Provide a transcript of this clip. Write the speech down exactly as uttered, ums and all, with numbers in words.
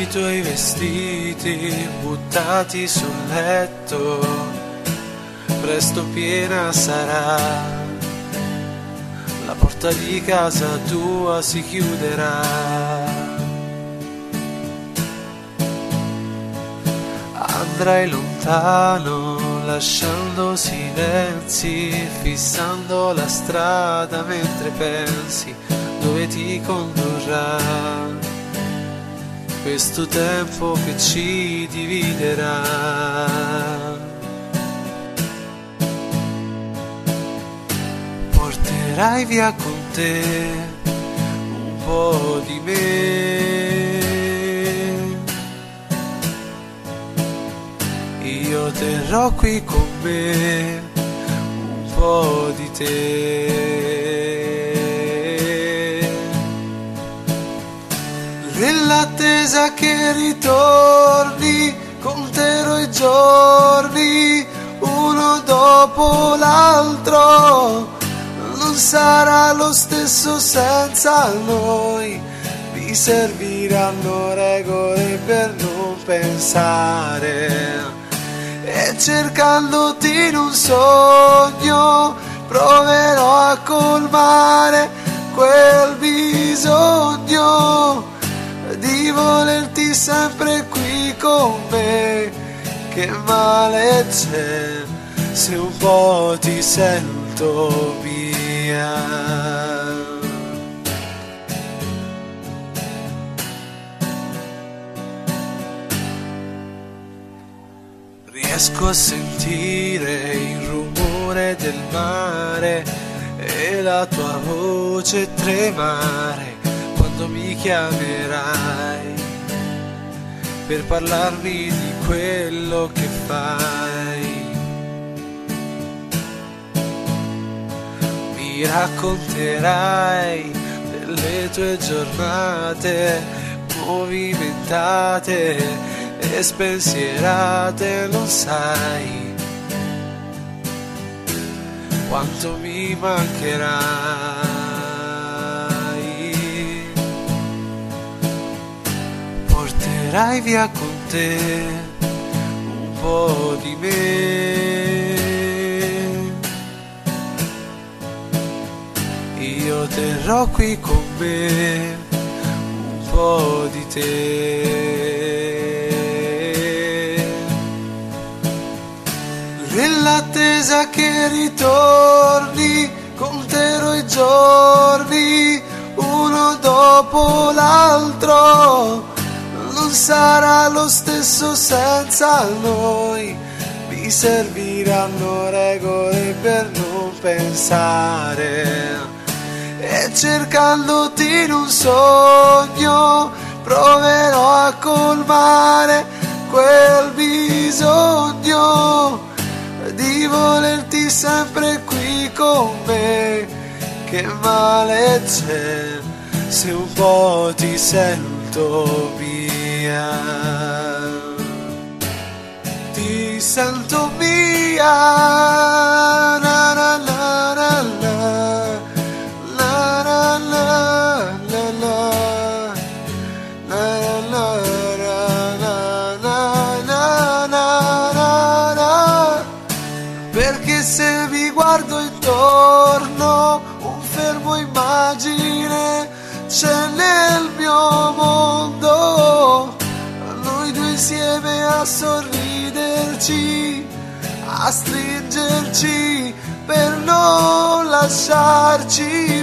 tuoi vestiti buttati sul letto, presto piena sarà, la porta di casa tua si chiuderà. Andrai lontano lasciando silenzi, fissando la strada mentre pensi dove ti condurrà questo tempo che ci dividerà. Porterai via con te un po' di me, io terrò qui con me un po' di te. Nell'attesa che ritorni, conterò i giorni uno dopo l'altro. Non sarà lo stesso senza noi, mi serviranno regole per non pensare. E cercandoti in un sogno proverò a colmare quel bisogno di volerti sempre qui con me. Che male c'è se un po' ti sento mia? Riesco a sentire il rumore del mare e la tua voce tremare quando mi chiamerai per parlarmi di quello che fai. Mi racconterai delle tue giornate movimentate e spensierate, non sai quanto mi mancherai. Porterai via con te un po' di me, io terrò qui con me un po' di te. Nell'attesa che ritorni, conterò i giorni uno dopo l'altro. Non sarà lo stesso senza noi, mi serviranno regole per non pensare. E cercandoti in un sogno proverò a colmare quel bisogno di volerti sempre qui con me. Che male c'è se un po' ti sento mia? Ti sento mia, na na na na na, na na na na na, na na na na. Perché se mi guardo intorno, un fermo immagine c'è nel mio mondo. Noi due insieme a sorriderci, a stringerci per non lasciarci